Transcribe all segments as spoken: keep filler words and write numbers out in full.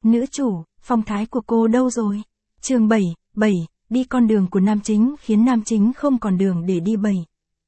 Nữ chủ, phong thái của cô đâu rồi? Chương bảy, bảy, đi con đường của nam chính khiến nam chính không còn đường để đi bảy.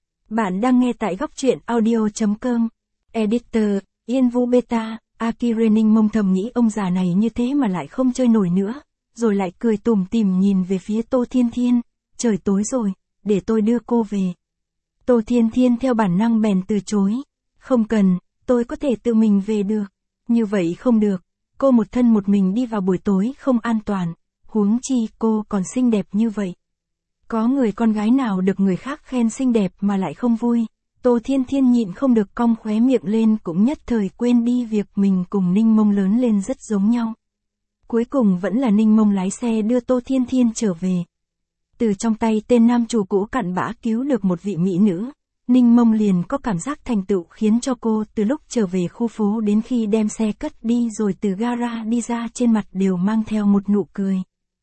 Bạn đang nghe tại góc truyện audio chấm com. Editor, Yên Vũ Beta, Akire Ninh mông thầm nghĩ ông già này như thế mà lại không chơi nổi nữa, rồi lại cười tủm tỉm nhìn về phía Tô Thiên Thiên, trời tối rồi, để tôi đưa cô về. Tô Thiên Thiên theo bản năng bèn từ chối, không cần, tôi có thể tự mình về được. Như vậy không được, cô một thân một mình đi vào buổi tối không an toàn, huống chi cô còn xinh đẹp như vậy. Có người con gái nào được người khác khen xinh đẹp mà lại không vui. Tô Thiên Thiên nhịn không được cong khóe miệng lên, cũng nhất thời quên đi việc mình cùng Ninh Mông lớn lên rất giống nhau. Cuối cùng vẫn là Ninh Mông lái xe đưa Tô Thiên Thiên trở về. Từ trong tay tên nam chủ cũ cặn bã cứu được một vị mỹ nữ, Ninh Mông liền có cảm giác thành tựu khiến cho cô từ lúc trở về khu phố đến khi đem xe cất đi rồi từ gara đi ra trên mặt đều mang theo một nụ cười.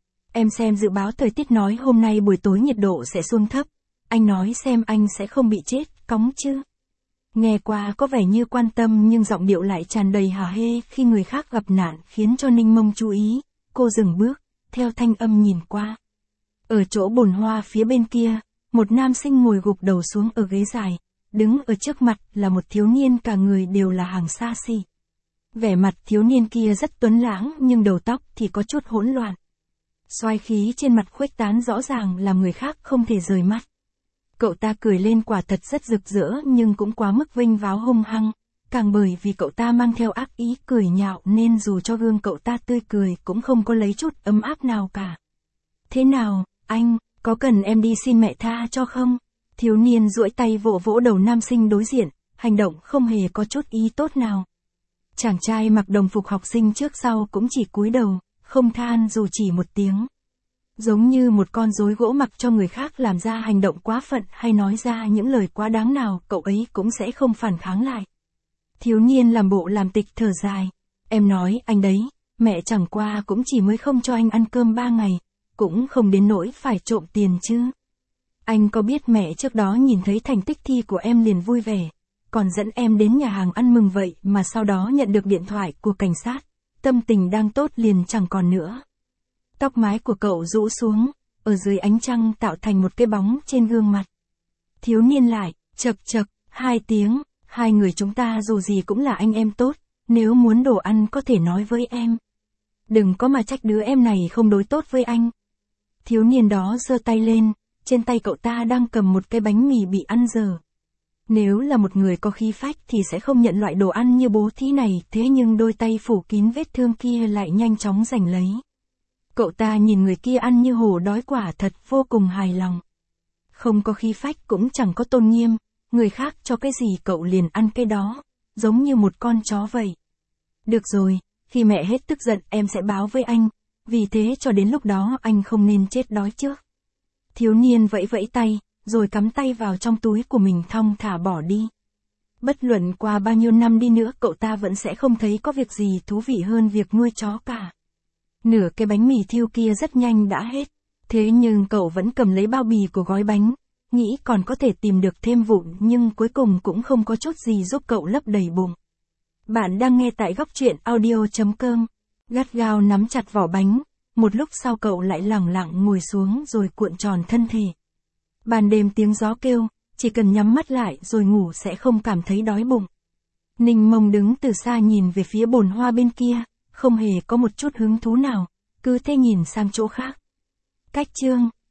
Em xem dự báo thời tiết nói hôm nay buổi tối nhiệt độ sẽ xuống thấp, anh nói xem anh sẽ không bị chết, cóng chứ. Nghe qua có vẻ như quan tâm nhưng giọng điệu lại tràn đầy hả hê khi người khác gặp nạn khiến cho Ninh Mông chú ý, cô dừng bước, theo thanh âm nhìn qua. Ở chỗ bồn hoa phía bên kia, một nam sinh ngồi gục đầu xuống ở ghế dài, đứng ở trước mặt là một thiếu niên cả người đều là hàng xa xỉ. Vẻ mặt thiếu niên kia rất tuấn lãng nhưng đầu tóc thì có chút hỗn loạn. Xoái khí trên mặt khuếch tán rõ ràng làm người khác không thể rời mắt. Cậu ta cười lên quả thật rất rực rỡ nhưng cũng quá mức vênh váo hung hăng, càng bởi vì cậu ta mang theo ác ý cười nhạo nên dù cho gương cậu ta tươi cười cũng không có lấy chút ấm áp nào cả. Thế nào, anh, có cần em đi xin mẹ tha cho không? Thiếu niên duỗi tay vỗ vỗ đầu nam sinh đối diện, hành động không hề có chút ý tốt nào. Chàng trai mặc đồng phục học sinh trước sau cũng chỉ cúi đầu, không than dù chỉ một tiếng. Giống như một con rối gỗ mặc cho người khác làm ra hành động quá phận hay nói ra những lời quá đáng nào, cậu ấy cũng sẽ không phản kháng lại. Thiếu niên làm bộ làm tịch thở dài. Em nói anh đấy, mẹ chẳng qua cũng chỉ mới không cho anh ăn cơm ba ngày, cũng không đến nỗi phải trộm tiền chứ. Anh có biết mẹ trước đó nhìn thấy thành tích thi của em liền vui vẻ, còn dẫn em đến nhà hàng ăn mừng vậy mà sau đó nhận được điện thoại của cảnh sát, tâm tình đang tốt liền chẳng còn nữa. Tóc mái của cậu rũ xuống, ở dưới ánh trăng tạo thành một cái bóng trên gương mặt. Thiếu niên lại, chậc chậc, hai tiếng, hai người chúng ta dù gì cũng là anh em tốt, nếu muốn đồ ăn có thể nói với em. Đừng có mà trách đứa em này không đối tốt với anh. Thiếu niên đó giơ tay lên, trên tay cậu ta đang cầm một cái bánh mì bị ăn dở. Nếu là một người có khí phách thì sẽ không nhận loại đồ ăn như bố thí này, thế nhưng đôi tay phủ kín vết thương kia lại nhanh chóng giành lấy. Cậu ta nhìn người kia ăn như hổ đói quả thật vô cùng hài lòng. Không có khí phách cũng chẳng có tôn nghiêm, người khác cho cái gì cậu liền ăn cái đó, giống như một con chó vậy. Được rồi, khi mẹ hết tức giận em sẽ báo với anh, vì thế cho đến lúc đó anh không nên chết đói trước. Thiếu niên vẫy vẫy tay, rồi cắm tay vào trong túi của mình thong thả bỏ đi. Bất luận qua bao nhiêu năm đi nữa cậu ta vẫn sẽ không thấy có việc gì thú vị hơn việc nuôi chó cả. Nửa cái bánh mì thiêu kia rất nhanh đã hết, thế nhưng cậu vẫn cầm lấy bao bì của gói bánh, nghĩ còn có thể tìm được thêm vụn nhưng cuối cùng cũng không có chút gì giúp cậu lấp đầy bụng. Bạn đang nghe tại góc truyện audio chấm com, gắt gao nắm chặt vỏ bánh, một lúc sau cậu lại lẳng lặng ngồi xuống rồi cuộn tròn thân thể. Ban đêm tiếng gió kêu, chỉ cần nhắm mắt lại rồi ngủ sẽ không cảm thấy đói bụng. Ninh Mông đứng từ xa nhìn về phía bồn hoa bên kia, không hề có một chút hứng thú nào, cứ thế nhìn sang chỗ khác. Cách chương